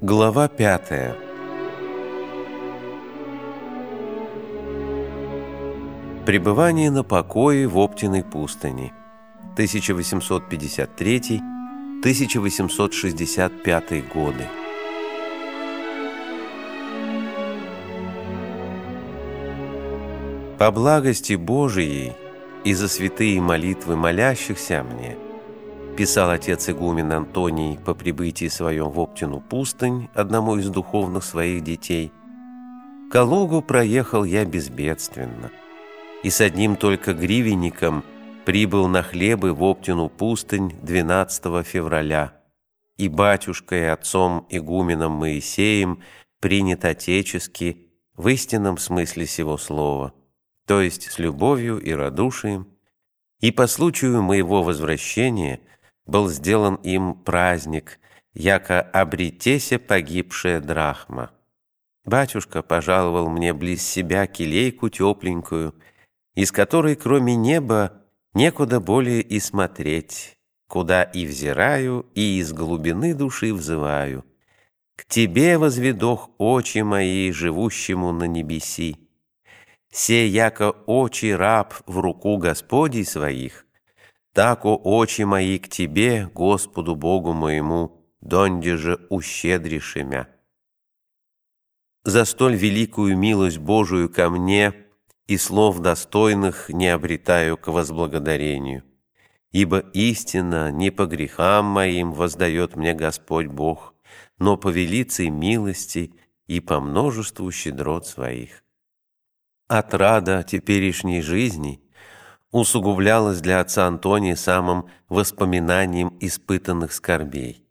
Глава 5. Пребывание на покое в Оптиной пустыне. 1853-1865 годы. По благости Божией и за святые молитвы молящихся мне, писал отец игумен Антоний по прибытии своем в Оптину пустынь одному из духовных своих детей, Калугу проехал я безбедственно, и с одним только гривенником прибыл на хлебы в Оптину пустынь 12 февраля, и батюшкой и отцом игуменом Моисеем принят отечески в истинном смысле сего слова, то есть с любовью и радушием, и по случаю моего возвращения был сделан им праздник, яко обретесе погибшая драхма. Батюшка пожаловал мне близ себя келейку тепленькую, из которой, кроме неба, некуда более и смотреть, куда и взираю, и из глубины души взываю. К тебе возведох очи мои, живущему на небеси. Се яко очи раб в руку Господей своих, тако очи мои к тебе, Господу Богу моему, донде же ущедришемя. За столь великую милость Божию ко мне и слов достойных не обретаю к возблагодарению, ибо истинно не по грехам моим воздает мне Господь Бог, но по велицей милости и по множеству щедрот своих. Отрада теперешней жизни усугублялась для отца Антония самым воспоминанием испытанных скорбей.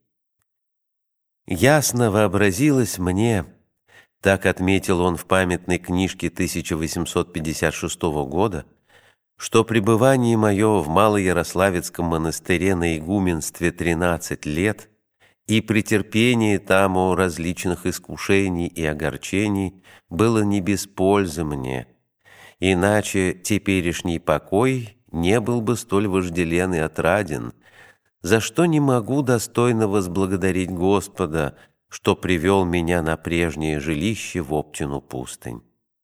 Ясно вообразилось мне, так отметил он в памятной книжке 1856 года, что пребывание мое в Малоярославецком монастыре на игуменстве 13 лет и претерпение таму различных искушений и огорчений было не без пользы мне, иначе теперешний покой не был бы столь вожделен и отраден, за что не могу достойно возблагодарить Господа, что привел меня на прежнее жилище в Оптину пустынь.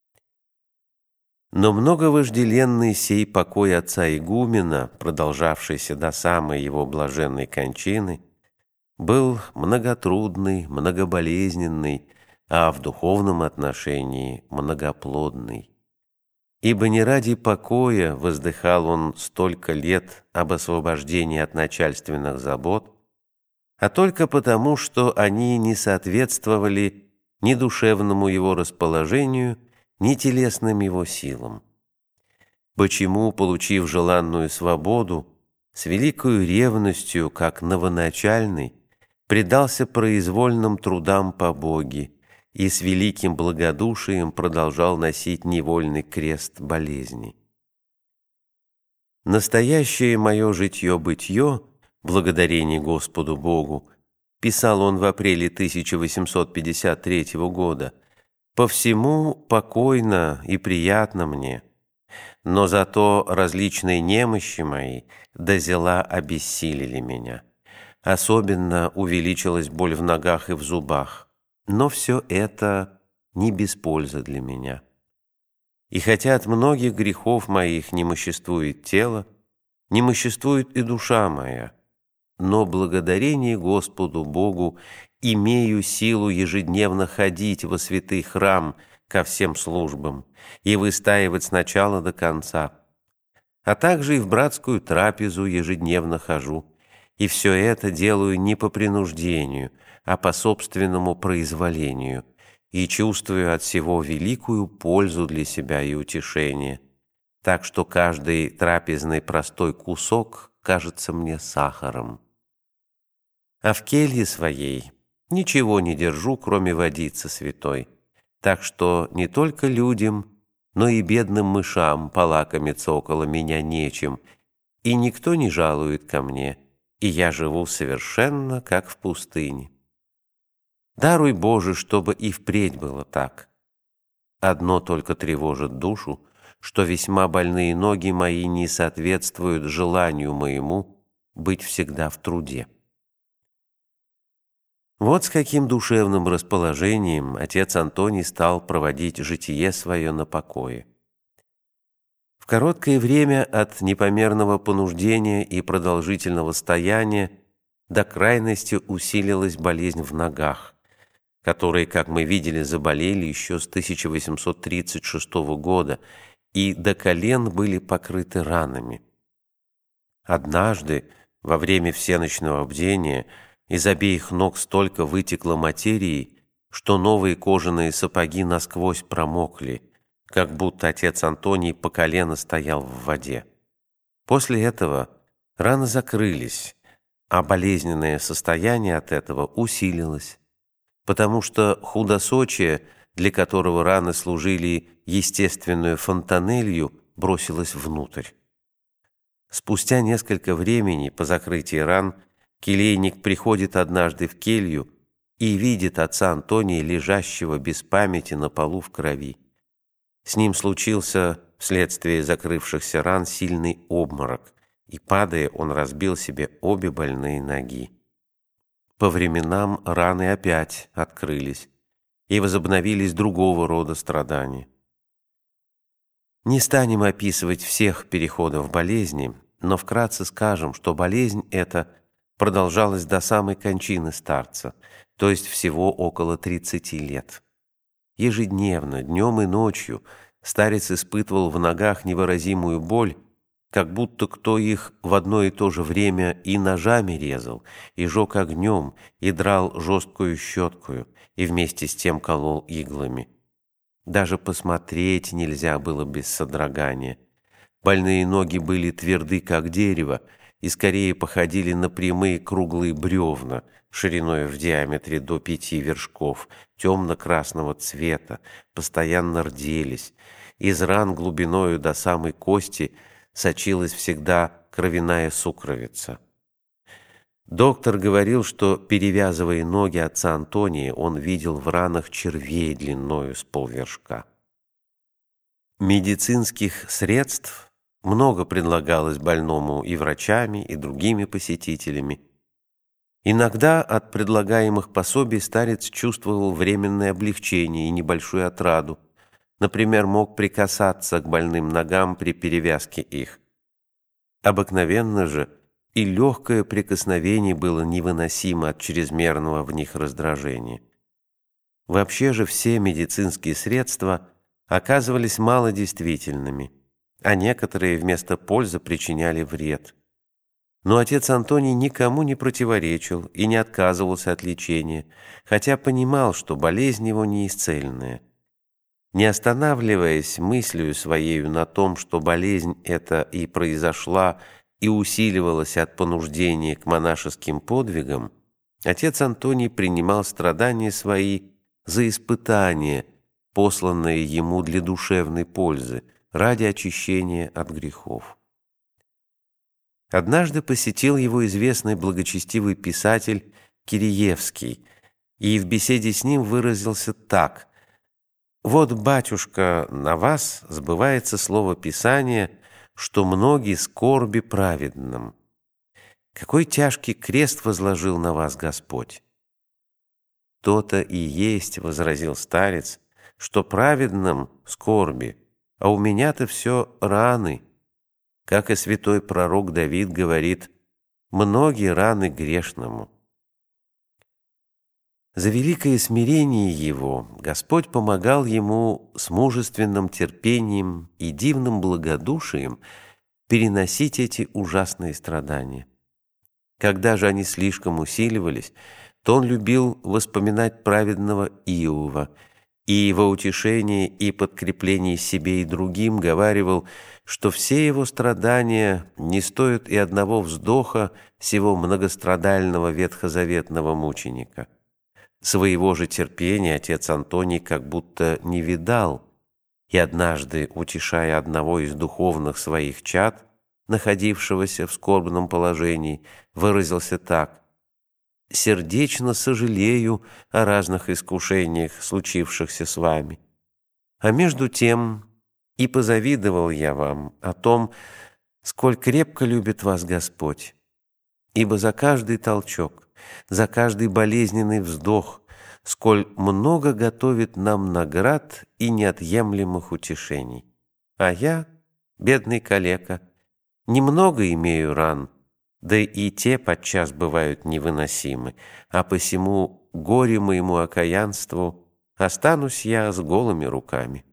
Но много вожделенный сей покой отца игумена, продолжавшийся до самой его блаженной кончины, был многотрудный, многоболезненный, а в духовном отношении многоплодный. Ибо не ради покоя воздыхал он столько лет об освобождении от начальственных забот, а только потому, что они не соответствовали ни душевному его расположению, ни телесным его силам. Почему, получив желанную свободу, с великою ревностью, как новоначальный, предался произвольным трудам по Боге и с великим благодушием продолжал носить невольный крест болезни. Настоящее мое житье-бытие, благодарение Господу Богу, писал он в апреле 1853 года, по всему покойно и приятно мне, но зато различные немощи мои дозела обессилили меня. Особенно увеличилась боль в ногах и в зубах, но все это не без пользы для меня. И хотя от многих грехов моих немоществует тело, немоществует и душа моя, но благодарение Господу Богу имею силу ежедневно ходить во святый храм ко всем службам и выстаивать с начала до конца, а также и в братскую трапезу ежедневно хожу, и все это делаю не по принуждению, а по собственному произволению, и чувствую от всего великую пользу для себя и утешение, так что каждый трапезный простой кусок кажется мне сахаром. А в келье своей ничего не держу, кроме водицы святой, так что не только людям, но и бедным мышам полакомиться около меня нечем, и никто не жалует ко мне, и я живу совершенно как в пустыне. Даруй, Боже, чтобы и впредь было так. Одно только тревожит душу, что весьма больные ноги мои не соответствуют желанию моему быть всегда в труде. Вот с каким душевным расположением отец Антоний стал проводить житие свое на покое. В короткое время от непомерного понуждения и продолжительного стояния до крайности усилилась болезнь в ногах, которые, как мы видели, заболели еще с 1836 года и до колен были покрыты ранами. Однажды, во время всеночного бдения, из обеих ног столько вытекло материи, что новые кожаные сапоги насквозь промокли, как будто отец Антоний по колено стоял в воде. После этого раны закрылись, а болезненное состояние от этого усилилось, потому что худосочие, для которого раны служили естественную фонтанелью, бросилось внутрь. Спустя несколько времени по закрытии ран келейник приходит однажды в келью и видит отца Антония, лежащего без памяти на полу в крови. С ним случился вследствие закрывшихся ран сильный обморок, и, падая, он разбил себе обе больные ноги. По временам раны опять открылись, и возобновились другого рода страдания. Не станем описывать всех переходов болезни, но вкратце скажем, что болезнь эта продолжалась до самой кончины старца, то есть всего около 30 лет. Ежедневно, днем и ночью, старец испытывал в ногах невыразимую боль, как будто кто их в одно и то же время и ножами резал, и жег огнем, и драл жесткую щеткою, и вместе с тем колол иглами. Даже посмотреть нельзя было без содрогания. Больные ноги были тверды, как дерево, и скорее походили на прямые круглые бревна, шириной в диаметре до 5 вершков, темно-красного цвета, постоянно рделись. Из ран глубиною до самой кости сочилась всегда кровяная сукровица. Доктор говорил, что, перевязывая ноги отца Антония, он видел в ранах червей длиною с полвершка. Медицинских средств много предлагалось больному и врачами, и другими посетителями. Иногда от предлагаемых пособий старец чувствовал временное облегчение и небольшую отраду. Например, мог прикасаться к больным ногам при перевязке их. Обыкновенно же и легкое прикосновение было невыносимо от чрезмерного в них раздражения. Вообще же все медицинские средства оказывались малодействительными, а некоторые вместо пользы причиняли вред. Но отец Антоний никому не противоречил и не отказывался от лечения, хотя понимал, что болезнь его неисцельная. Не останавливаясь мыслью своею на том, что болезнь эта и произошла, и усиливалась от понуждения к монашеским подвигам, отец Антоний принимал страдания свои за испытания, посланные ему для душевной пользы, ради очищения от грехов. Однажды посетил его известный благочестивый писатель Киреевский, и в беседе с ним выразился так: «Вот, батюшка, на вас сбывается слово Писания, что многие скорби праведным. Какой тяжкий крест возложил на вас Господь!» «То-то и есть, — возразил старец, — что праведным скорби, а у меня-то все раны. Как и святой пророк Давид говорит: многие раны грешному». За великое смирение его Господь помогал ему с мужественным терпением и дивным благодушием переносить эти ужасные страдания. Когда же они слишком усиливались, то он любил воспоминать праведного Иова и во утешение и подкрепление себе и другим говаривал, что все его страдания не стоят и одного вздоха сего многострадального ветхозаветного мученика. Своего же терпения отец Антоний как будто не видал, и однажды, утешая одного из духовных своих чад, находившегося в скорбном положении, выразился так: «Сердечно сожалею о разных искушениях, случившихся с вами. А между тем и позавидовал я вам о том, сколь крепко любит вас Господь, ибо за каждый толчок, за каждый болезненный вздох, сколь много готовит нам наград и неотъемлемых утешений. А я, бедный калека, немного имею ран, да и те подчас бывают невыносимы, а посему горе моему окаянству останусь я с голыми руками».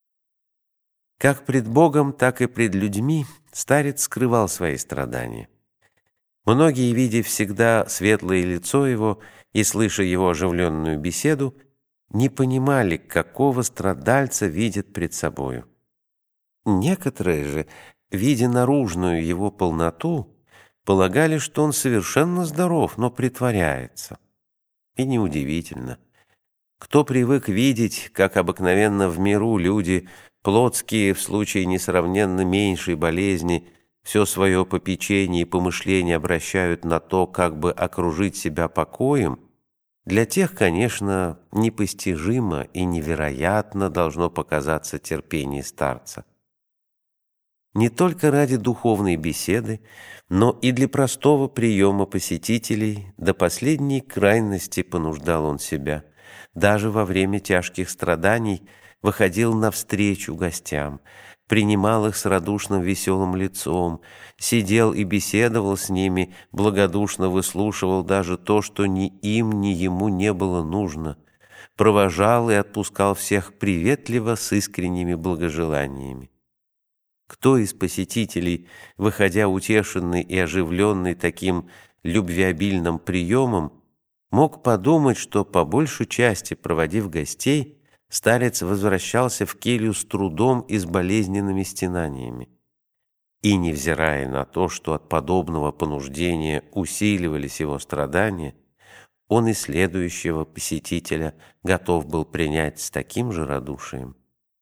Как пред Богом, так и пред людьми старец скрывал свои страдания. Многие, видя всегда светлое лицо его и слыша его оживленную беседу, не понимали, какого страдальца видят пред собою. Некоторые же, видя наружную его полноту, полагали, что он совершенно здоров, но притворяется. И неудивительно. Кто привык видеть, как обыкновенно в миру люди плотские в случае несравненно меньшей болезни все свое попечение и помышление обращают на то, как бы окружить себя покоем, для тех, конечно, непостижимо и невероятно должно показаться терпение старца. Не только ради духовной беседы, но и для простого приема посетителей до последней крайности понуждал он себя. Даже во время тяжких страданий выходил навстречу гостям, принимал их с радушным веселым лицом, сидел и беседовал с ними, благодушно выслушивал даже то, что ни им, ни ему не было нужно, провожал и отпускал всех приветливо с искренними благожеланиями. Кто из посетителей, выходя утешенный и оживленный таким любвеобильным приемом, мог подумать, что по большей части, проводив гостей, старец возвращался в келью с трудом и с болезненными стенаниями. И, невзирая на то, что от подобного понуждения усиливались его страдания, он и следующего посетителя готов был принять с таким же радушием.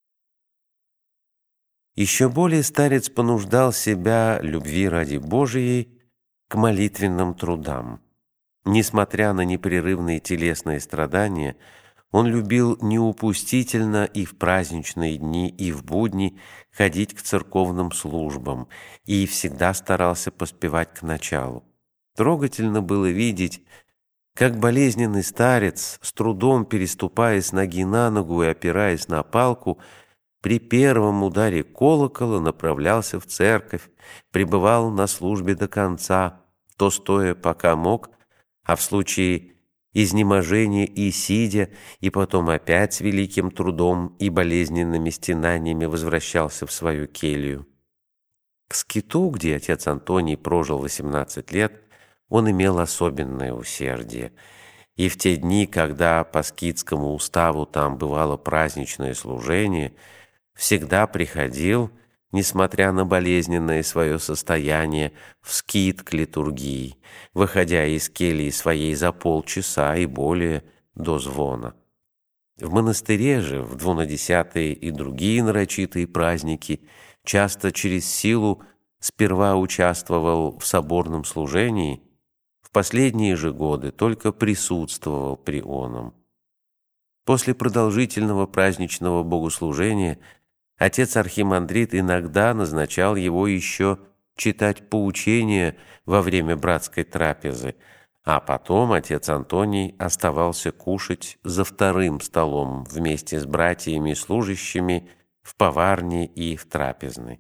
Еще более старец понуждал себя, любви ради Божией, к молитвенным трудам. Несмотря на непрерывные телесные страдания, он любил неупустительно и в праздничные дни, и в будни ходить к церковным службам, и всегда старался поспевать к началу. Трогательно было видеть, как болезненный старец, с трудом переступая с ноги на ногу и опираясь на палку, при первом ударе колокола направлялся в церковь, пребывал на службе до конца, то стоя пока мог, а в случае изнеможения и сидя, и потом опять с великим трудом и болезненными стенаниями возвращался в свою келью. К скиту, где отец Антоний прожил 18 лет, он имел особенное усердие. И в те дни, когда по скитскому уставу там бывало праздничное служение, всегда приходил, несмотря на болезненное свое состояние, в скит к литургии, выходя из кельи своей за полчаса и более до звона. В монастыре же в двунадесятые и другие нарочитые праздники часто через силу сперва участвовал в соборном служении, в последние же годы только присутствовал при оном. После продолжительного праздничного богослужения отец архимандрит иногда назначал его еще читать поучения во время братской трапезы, а потом отец Антоний оставался кушать за вторым столом вместе с братьями и служащими в поварне и в трапезной.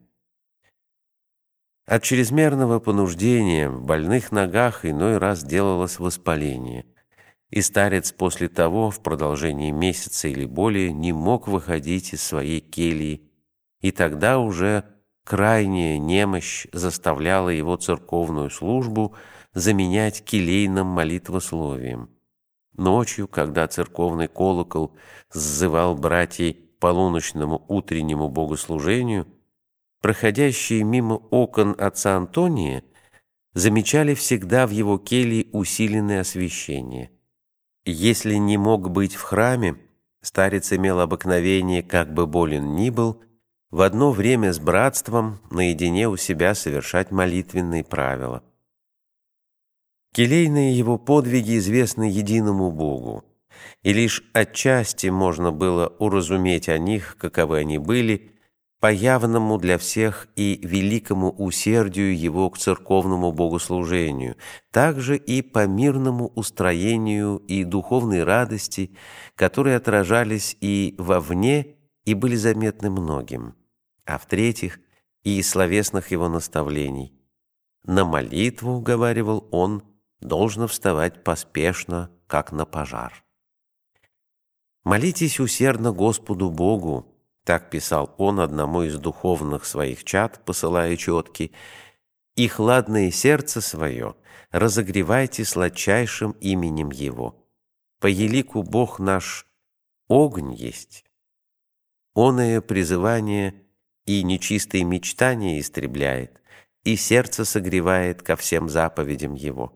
От чрезмерного понуждения в больных ногах иной раз делалось воспаление, и старец после того в продолжении месяца или более не мог выходить из своей кельи, и тогда уже крайняя немощь заставляла его церковную службу заменять келейным молитвословием. Ночью, когда церковный колокол сзывал братьей к полуночному утреннему богослужению, проходящие мимо окон отца Антония замечали всегда в его келье усиленное освещение. Если не мог быть в храме, старец имел обыкновение, как бы болен ни был, в одно время с братством наедине у себя совершать молитвенные правила. Келейные его подвиги известны единому Богу, и лишь отчасти можно было уразуметь о них, каковы они были, по явному для всех и великому усердию его к церковному богослужению, также и по мирному устроению и духовной радости, которые отражались и вовне, и были заметны многим, а в-третьих, и из словесных его наставлений. На молитву, говаривал он, должно вставать поспешно, как на пожар. «Молитесь усердно Господу Богу», так писал он одному из духовных своих чад, посылая четки, «и хладное сердце свое разогревайте сладчайшим именем Его. По елику Бог наш огонь есть. Оное призывание и нечистые мечтания истребляет, и сердце согревает ко всем заповедям Его».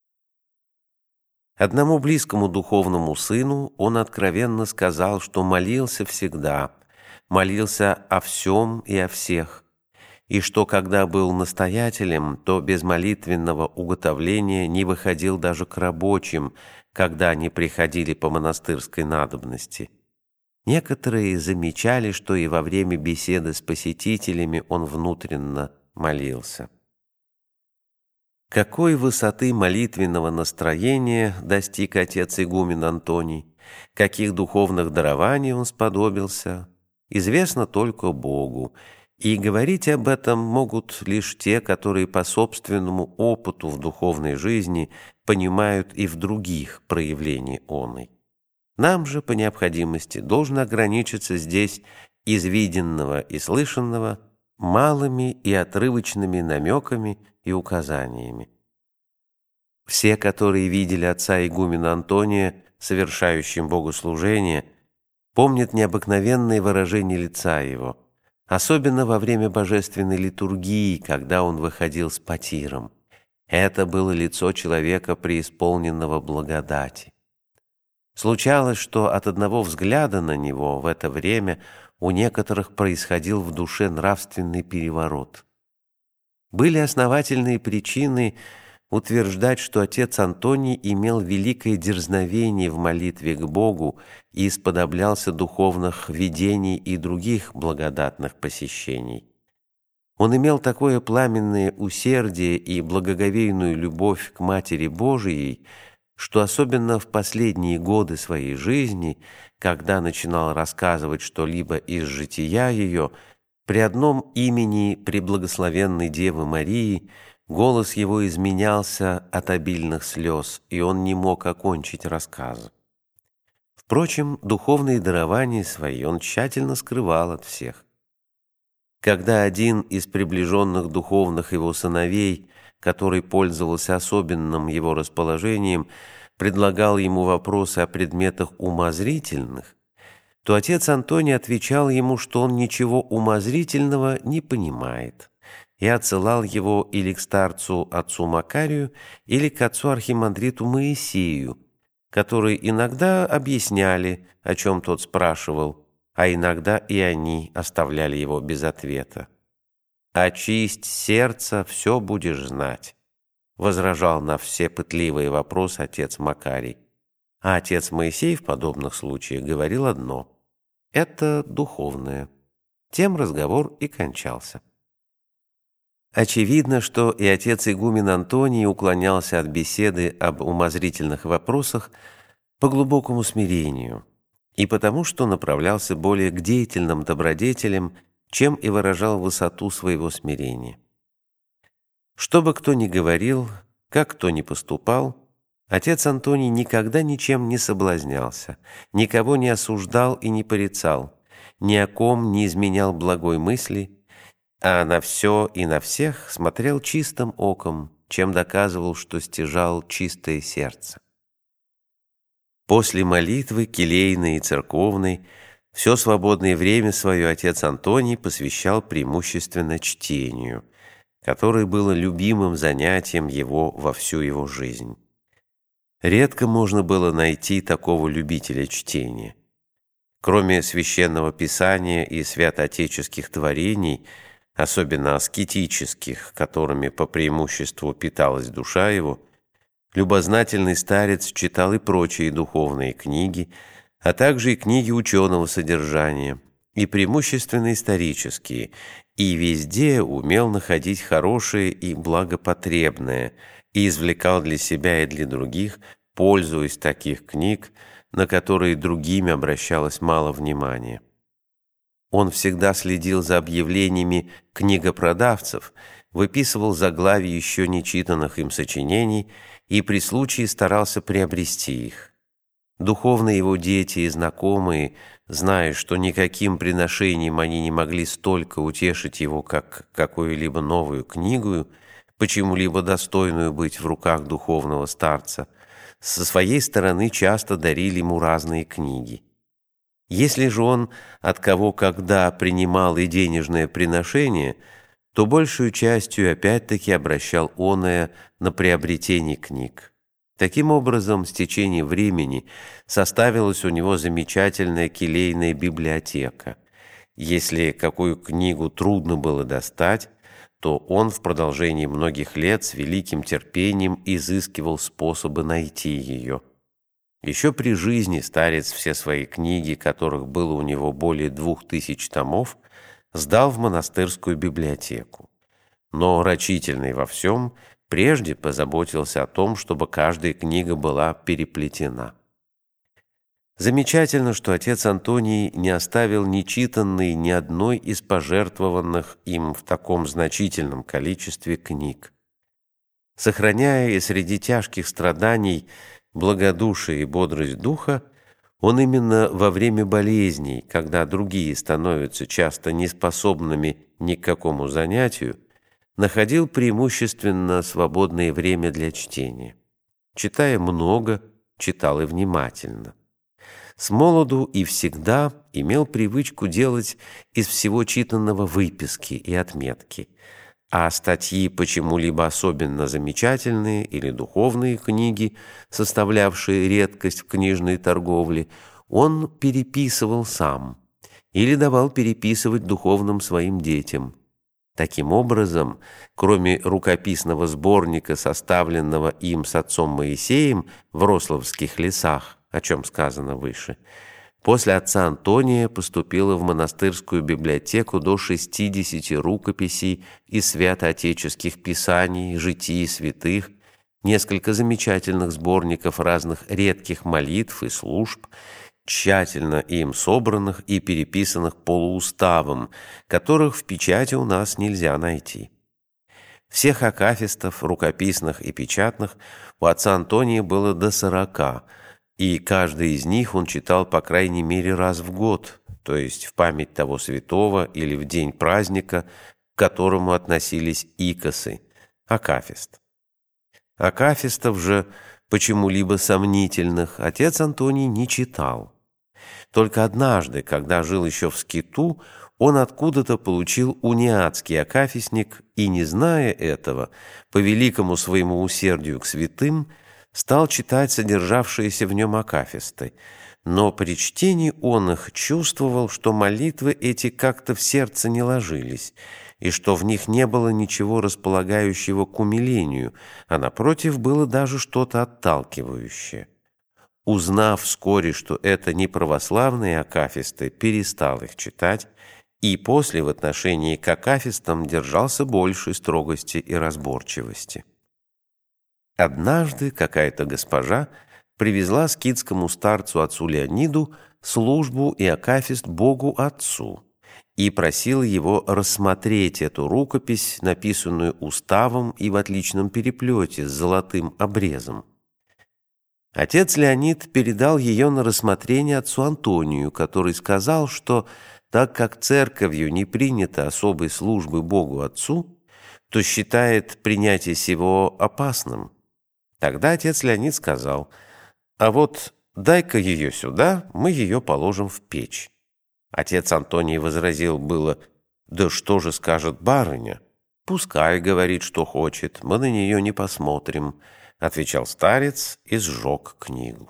Одному близкому духовному сыну он откровенно сказал, что молился всегда, молился о всем и о всех, и что, когда был настоятелем, то без молитвенного уготовления не выходил даже к рабочим, когда они приходили по монастырской надобности. Некоторые замечали, что и во время беседы с посетителями он внутренно молился. Какой высоты молитвенного настроения достиг отец игумен Антоний, каких духовных дарований он сподобился, известно только Богу, и говорить об этом могут лишь те, которые по собственному опыту в духовной жизни понимают и в других проявлений оной. Нам же, по необходимости, должно ограничиться здесь из виденного и слышанного малыми и отрывочными намеками и указаниями. Все, которые видели отца игумена Антония, совершающим богослужение, помнят необыкновенные выражения лица его, особенно во время божественной литургии, когда он выходил с потиром. Это было лицо человека, преисполненного благодати. Случалось, что от одного взгляда на него в это время у некоторых происходил в душе нравственный переворот. Были основательные причины утверждать, что отец Антоний имел великое дерзновение в молитве к Богу и исподоблялся духовных видений и других благодатных посещений. Он имел такое пламенное усердие и благоговейную любовь к Матери Божией, что особенно в последние годы своей жизни, когда начинал рассказывать что-либо из жития ее, при одном имени Преблагословенной Девы Марии голос его изменялся от обильных слез, и он не мог окончить рассказа. Впрочем, духовные дарования свои он тщательно скрывал от всех. Когда один из приближенных духовных его сыновей, который пользовался особенным его расположением, предлагал ему вопросы о предметах умозрительных, то отец Антоний отвечал ему, что он ничего умозрительного не понимает, и отсылал его или к старцу отцу Макарию, или к отцу архимандриту Моисею, которые иногда объясняли, о чем тот спрашивал, а иногда и они оставляли его без ответа. «Очисть сердце, все будешь знать», — возражал на все пытливые вопросы отец Макарий. А отец Моисей в подобных случаях говорил одно — это духовное. Тем разговор и кончался. Очевидно, что и отец игумен Антоний уклонялся от беседы об умозрительных вопросах по глубокому смирению и потому, что направлялся более к деятельным добродетелям, чем и выражал высоту своего смирения. Что бы кто ни говорил, как кто ни поступал, отец Антоний никогда ничем не соблазнялся, никого не осуждал и не порицал, ни о ком не изменял благой мысли, а на все и на всех смотрел чистым оком, чем доказывал, что стяжал чистое сердце. После молитвы, келейной и церковной, все свободное время свое отец Антоний посвящал преимущественно чтению, которое было любимым занятием его во всю его жизнь. Редко можно было найти такого любителя чтения. Кроме священного писания и святоотеческих творений, особенно аскетических, которыми по преимуществу питалась душа его, любознательный старец читал и прочие духовные книги, а также и книги ученого содержания, и преимущественно исторические, и везде умел находить хорошее и благопотребное, и извлекал для себя и для других пользу из таких книг, на которые другими обращалось мало внимания. Он всегда следил за объявлениями книгопродавцев, выписывал заглавия еще не читанных им сочинений и при случае старался приобрести их. Духовные его дети и знакомые, зная, что никаким приношением они не могли столько утешить его, как какую-либо новую книгу, почему-либо достойную быть в руках духовного старца, со своей стороны часто дарили ему разные книги. Если же он от кого когда принимал и денежное приношение, то большую частью опять-таки обращал оное на приобретение книг. Таким образом, с течением времени составилась у него замечательная келейная библиотека. Если какую книгу трудно было достать, то он в продолжении многих лет с великим терпением изыскивал способы найти ее. Еще при жизни старец все свои книги, которых было у него более 2000 томов, сдал в монастырскую библиотеку. Но рачительный во всем, прежде позаботился о том, чтобы каждая книга была переплетена. Замечательно, что отец Антоний не оставил нечитанной ни одной из пожертвованных им в таком значительном количестве книг. Сохраняя и среди тяжких страданий благодушие и бодрость духа, он именно во время болезней, когда другие становятся часто неспособными ни к какому занятию, находил преимущественно свободное время для чтения. Читая много, читал и внимательно. Смолоду и всегда имел привычку делать из всего читанного выписки и отметки, а статьи почему-либо особенно замечательные или духовные книги, составлявшие редкость в книжной торговле, он переписывал сам или давал переписывать духовным своим детям. Таким образом, кроме рукописного сборника, составленного им с отцом Моисеем в Рославских лесах, о чем сказано выше, после отца Антония поступило в монастырскую библиотеку до 60 рукописей из святоотеческих писаний, житий святых, несколько замечательных сборников разных редких молитв и служб, тщательно им собранных и переписанных полууставом, которых в печати у нас нельзя найти. Всех акафистов, рукописных и печатных, у отца Антония было до 40, и каждый из них он читал по крайней мере раз в год, то есть в память того святого или в день праздника, к которому относились икосы, акафист. Акафистов же, почему-либо сомнительных, отец Антоний не читал. Только однажды, когда жил еще в скиту, он откуда-то получил униатский акафистник и, не зная этого, по великому своему усердию к святым, стал читать содержавшиеся в нем акафисты. Но при чтении он их чувствовал, что молитвы эти как-то в сердце не ложились, и что в них не было ничего располагающего к умилению, а напротив было даже что-то отталкивающее. Узнав вскоре, что это не православные акафисты, перестал их читать, и после в отношении к акафистам держался большей строгости и разборчивости. Однажды какая-то госпожа привезла скитскому старцу отцу Леониду службу и акафист Богу Отцу и просила его рассмотреть эту рукопись, написанную уставом и в отличном переплете с золотым обрезом. Отец Леонид передал ее на рассмотрение отцу Антонию, который сказал, что так как церковью не принято особой службы Богу Отцу, то считает принятие сего опасным. Тогда отец Леонид сказал: «А вот дай-ка ее сюда, мы ее положим в печь». Отец Антоний возразил было: «Да что же скажет барыня?» «Пускай говорит, что хочет, мы на нее не посмотрим», — отвечал старец и сжег книгу.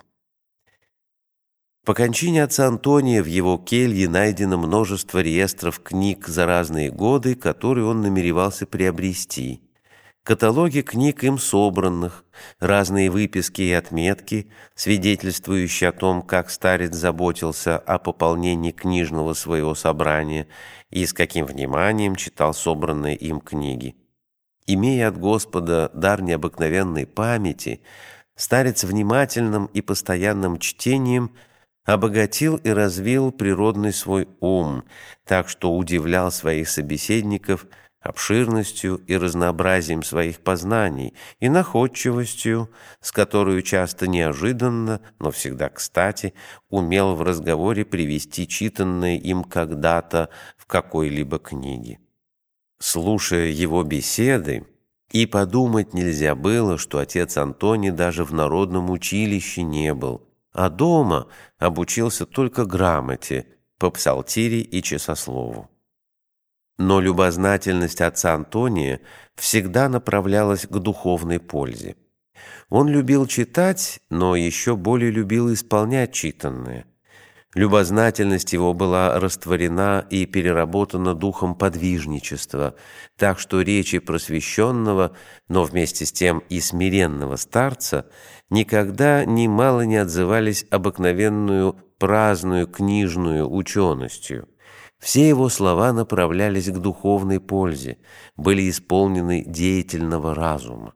По кончине отца Антония в его келье найдено множество реестров книг за разные годы, которые он намеревался приобрести. каталоги книг им собранных, разные выписки и отметки, свидетельствующие о том, как старец заботился о пополнении книжного своего собрания и с каким вниманием читал собранные им книги. Имея от Господа дар необыкновенной памяти, старец внимательным и постоянным чтением обогатил и развил природный свой ум, так что удивлял своих собеседников обширностью и разнообразием своих познаний и находчивостью, с которой часто неожиданно, но всегда кстати, умел в разговоре привести читанное им когда-то в какой-либо книге. Слушая его беседы, и подумать нельзя было, что отец Антоний даже в народном училище не был, а дома обучился только грамоте, по псалтире и часослову. Но любознательность отца Антония всегда направлялась к духовной пользе. Он любил читать, но еще более любил исполнять читанное. Любознательность его была растворена и переработана духом подвижничества, так что речи просвещенного, но вместе с тем и смиренного старца никогда немало не отзывались обыкновенную праздную книжную ученостью. Все его слова направлялись к духовной пользе, были исполнены деятельного разума.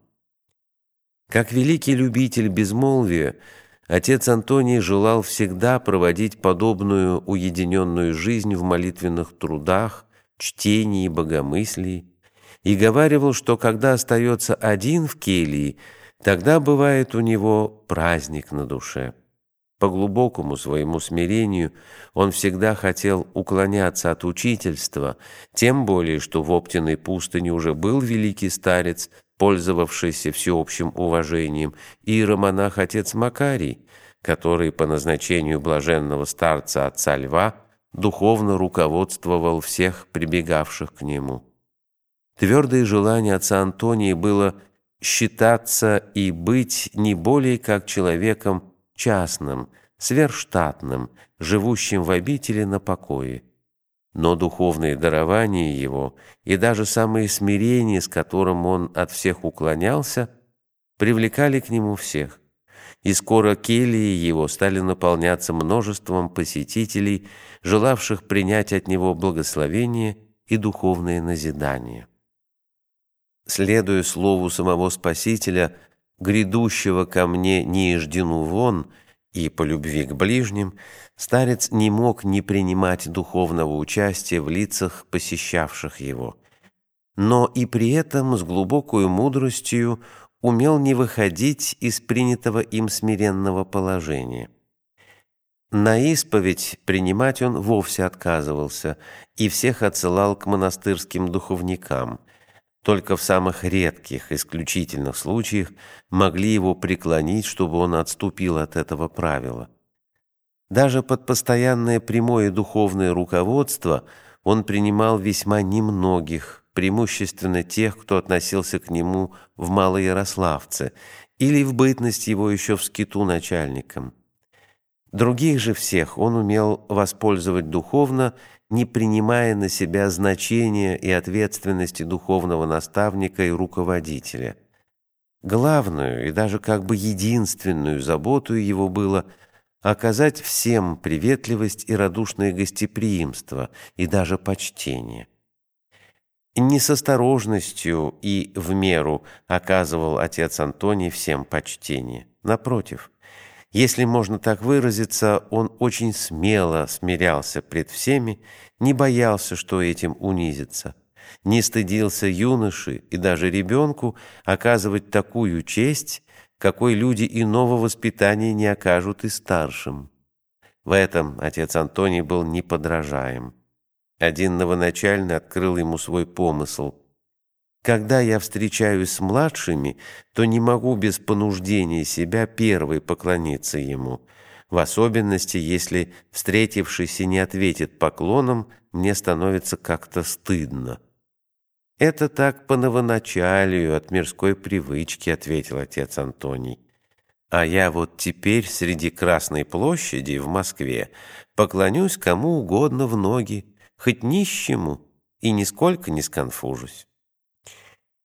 Как великий любитель безмолвия, отец Антоний желал всегда проводить подобную уединенную жизнь в молитвенных трудах, чтении и богомыслии, и говаривал, что когда остается один в келье, тогда бывает у него праздник на душе. По глубокому своему смирению он всегда хотел уклоняться от учительства, тем более, что в Оптиной пустыне уже был великий старец, пользовавшийся всеобщим уважением, и иеромонах отец Макарий, который по назначению блаженного старца отца Льва духовно руководствовал всех прибегавших к нему. Твердое желание отца Антония было считаться и быть не более как человеком частным, сверхштатным, живущим в обители на покое. Но духовные дарования его и даже самое смирение, с которым он от всех уклонялся, привлекали к нему всех. И скоро кельи его стали наполняться множеством посетителей, желавших принять от него благословение и духовное назидание. Следуя слову самого Спасителя, грядущего ко мне не иждену вон, и по любви к ближним, старец не мог не принимать духовного участия в лицах, посещавших его. Но и при этом с глубокой мудростью умел не выходить из принятого им смиренного положения. На исповедь принимать он вовсе отказывался и всех отсылал к монастырским духовникам. Только в самых редких, исключительных случаях могли его преклонить, чтобы он отступил от этого правила. Даже под постоянное прямое духовное руководство он принимал весьма немногих, преимущественно тех, кто относился к нему в Малоярославце или в бытность его еще в скиту начальником. Других же всех он умел воспользовать духовно, не принимая на себя значения и ответственности духовного наставника и руководителя. Главную и даже как бы единственную заботу его было оказать всем приветливость и радушное гостеприимство, и даже почтение. Не с осторожностью и в меру оказывал отец Антоний всем почтение. Напротив, если можно так выразиться, он очень смело смирялся пред всеми, не боялся, что этим унизится, не стыдился юноше и даже ребенку оказывать такую честь, какой люди иного воспитания не окажут и старшим. В этом отец Антоний был неподражаем. Один новоначальный открыл ему свой помысл. Когда я встречаюсь с младшими, то не могу без понуждения себя первой поклониться ему. В особенности, если встретившийся не ответит поклоном, мне становится как-то стыдно. «Это так по новоначалию, от мирской привычки», — ответил отец Антоний. «А я вот теперь среди Красной площади в Москве поклонюсь кому угодно в ноги, хоть нищему, и нисколько не сконфужусь».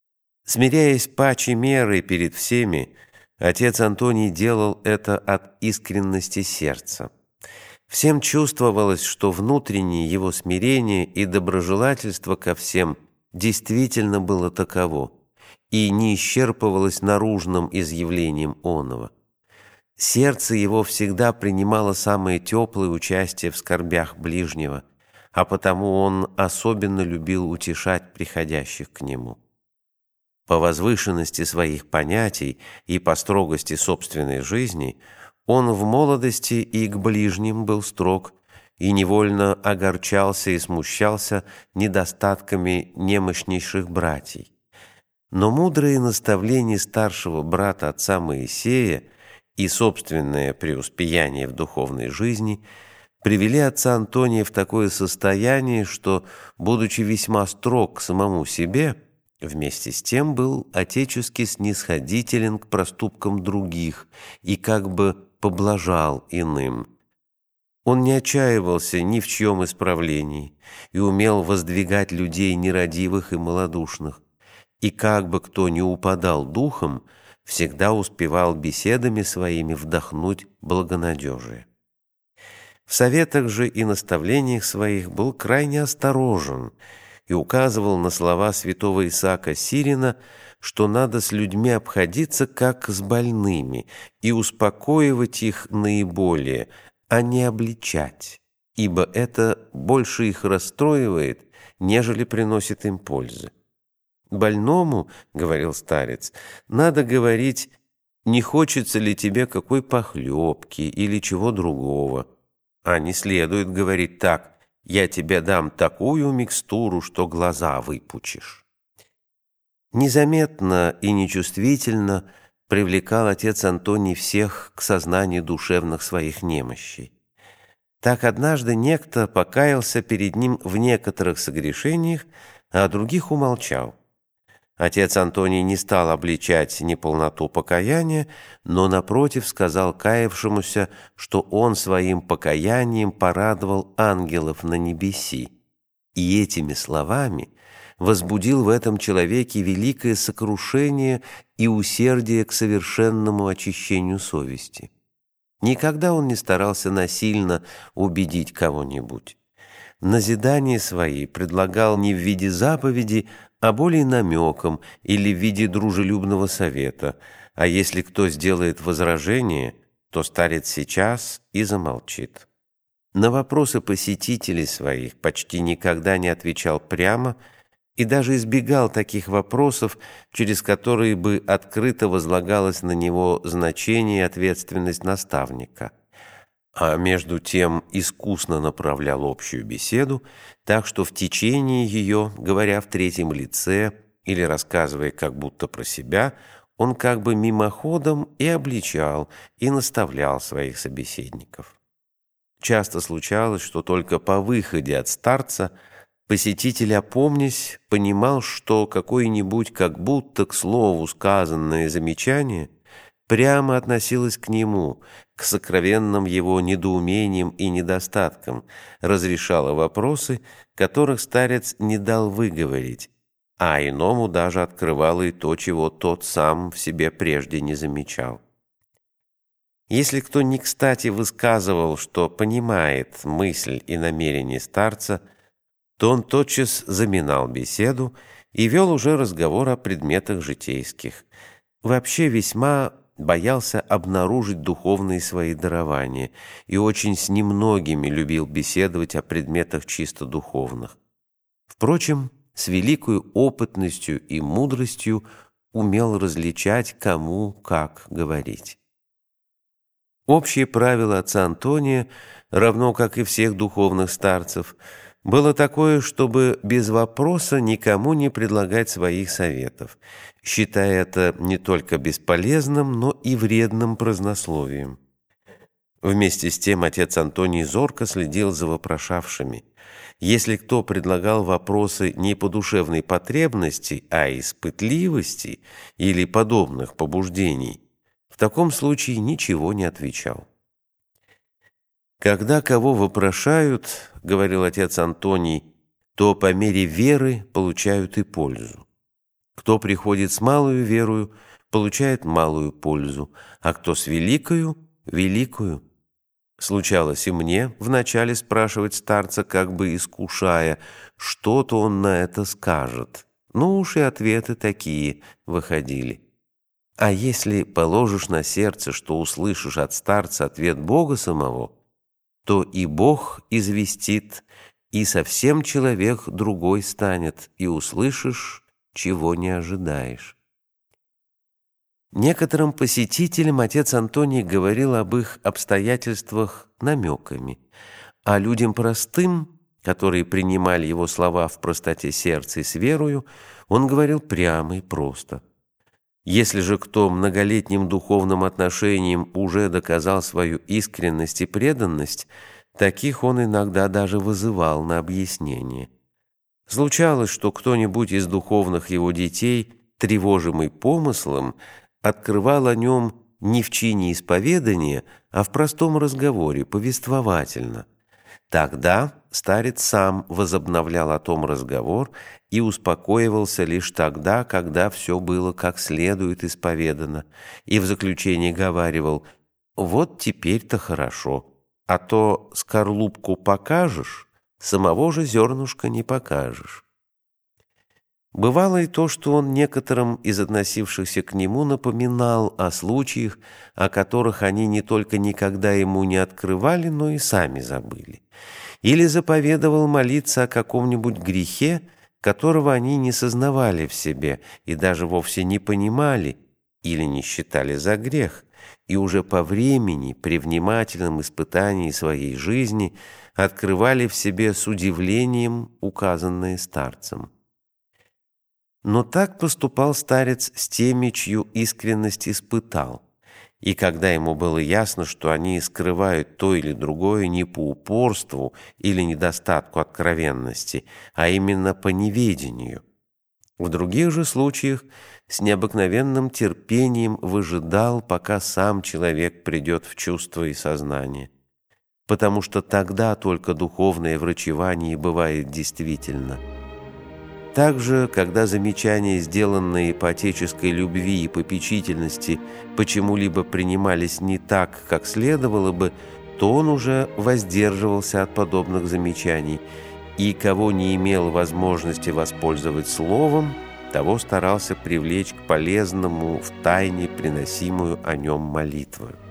Смиряясь паче меры перед всеми, отец Антоний делал это от искренности сердца. Всем чувствовалось, что внутреннее его смирение и доброжелательство ко всем действительно было таково и не исчерпывалось наружным изъявлением оного. Сердце его всегда принимало самое теплое участие в скорбях ближнего, а потому он особенно любил утешать приходящих к нему. По возвышенности своих понятий и по строгости собственной жизни он в молодости и к ближним был строг, и невольно огорчался и смущался недостатками немощнейших братьев. Но мудрые наставления старшего брата отца Моисея и собственное преуспеяние в духовной жизни привели отца Антония в такое состояние, что, будучи весьма строг к самому себе, вместе с тем был отечески снисходителен к проступкам других и как бы поблажал иным. Он не отчаивался ни в чьем исправлении и умел воздвигать людей нерадивых и малодушных, и как бы кто ни упадал духом, всегда успевал беседами своими вдохнуть благонадежие. В советах же и наставлениях своих был крайне осторожен и указывал на слова святого Исаака Сирина, что надо с людьми обходиться как с больными и успокоивать их наиболее, а не обличать, ибо это больше их расстроивает, нежели приносит им пользы. «Больному, — говорил старец, — надо говорить, не хочется ли тебе какой похлебки или чего другого, а не следует говорить так: я тебе дам такую микстуру, что глаза выпучишь». Незаметно и нечувствительно привлекал отец Антоний всех к сознанию душевных своих немощей. Так однажды некто покаялся перед ним в некоторых согрешениях, а о других умолчал. Отец Антоний не стал обличать неполноту покаяния, но, напротив, сказал каявшемуся, что он своим покаянием порадовал ангелов на небеси, и этими словами возбудил в этом человеке великое сокрушение и усердие к совершенному очищению совести. Никогда он не старался насильно убедить кого-нибудь. Назидания свои предлагал не в виде заповеди, а более намеком или в виде дружелюбного совета, а если кто сделает возражение, то старец сейчас и замолчит. На вопросы посетителей своих почти никогда не отвечал прямо и даже избегал таких вопросов, через которые бы открыто возлагалось на него значение и ответственность наставника. А между тем искусно направлял общую беседу, так что в течение ее, говоря в третьем лице или рассказывая как будто про себя, он как бы мимоходом и обличал, и наставлял своих собеседников. Часто случалось, что только по выходе от старца посетитель, опомнясь, понимал, что какое-нибудь как будто к слову сказанное замечание прямо относилось к нему, к сокровенным его недоумениям и недостаткам, разрешало вопросы, которых старец не дал выговорить, а иному даже открывало и то, чего тот сам в себе прежде не замечал. Если кто не кстати высказывал, что понимает мысль и намерение старца, то он тотчас заминал беседу и вел уже разговор о предметах житейских. Вообще весьма боялся обнаружить духовные свои дарования и очень с немногими любил беседовать о предметах чисто духовных. Впрочем, с великой опытностью и мудростью умел различать, кому как говорить. Общее правило отца Антония, равно как и всех духовных старцев, было такое, чтобы без вопроса никому не предлагать своих советов, считая это не только бесполезным, но и вредным празднословием. Вместе с тем отец Антоний зорко следил за вопрошавшими. Если кто предлагал вопросы не по душевной потребности, а из пытливости или подобных побуждений, в таком случае ничего не отвечал. «Когда кого вопрошают, — говорил отец Антоний, — то по мере веры получают и пользу. Кто приходит с малою верою, получает малую пользу, а кто с великою — великую. Случалось и мне вначале спрашивать старца, как бы искушая, что-то он на это скажет. Ну уж и ответы такие выходили. А если положишь на сердце, что услышишь от старца ответ Бога самого, то и Бог известит, и совсем человек другой станет, и услышишь, чего не ожидаешь. Некоторым посетителям отец Антоний говорил об их обстоятельствах намеками, а людям простым, которые принимали его слова в простоте сердца и с верою, он говорил прямо и просто. Если же кто многолетним духовным отношением уже доказал свою искренность и преданность, таких он иногда даже вызывал на объяснение. Случалось, что кто-нибудь из духовных его детей, тревожимый помыслом, открывал о нем не в чине исповедания, а в простом разговоре, повествовательно. Тогда старец сам возобновлял о том разговор и успокоивался лишь тогда, когда все было как следует исповедано, и в заключении говаривал: «Вот теперь-то хорошо, а то скорлупку покажешь, самого же зернышка не покажешь». Бывало и то, что он некоторым из относившихся к нему напоминал о случаях, о которых они не только никогда ему не открывали, но и сами забыли. Или заповедовал молиться о каком-нибудь грехе, которого они не сознавали в себе и даже вовсе не понимали или не считали за грех, и уже по времени, при внимательном испытании своей жизни, открывали в себе с удивлением указанное старцем. Но так поступал старец с теми, чью искренность испытал. И когда ему было ясно, что они скрывают то или другое не по упорству или недостатку откровенности, а именно по неведению. В других же случаях с необыкновенным терпением выжидал, пока сам человек придет в чувство и сознание. Потому что тогда только духовное врачевание бывает действительно. Также, когда замечания, сделанные по отеческой любви и попечительности, почему-либо принимались не так, как следовало бы, то он уже воздерживался от подобных замечаний, и кого не имел возможности воспользовать словом, того старался привлечь к полезному в тайне приносимую о нем молитву.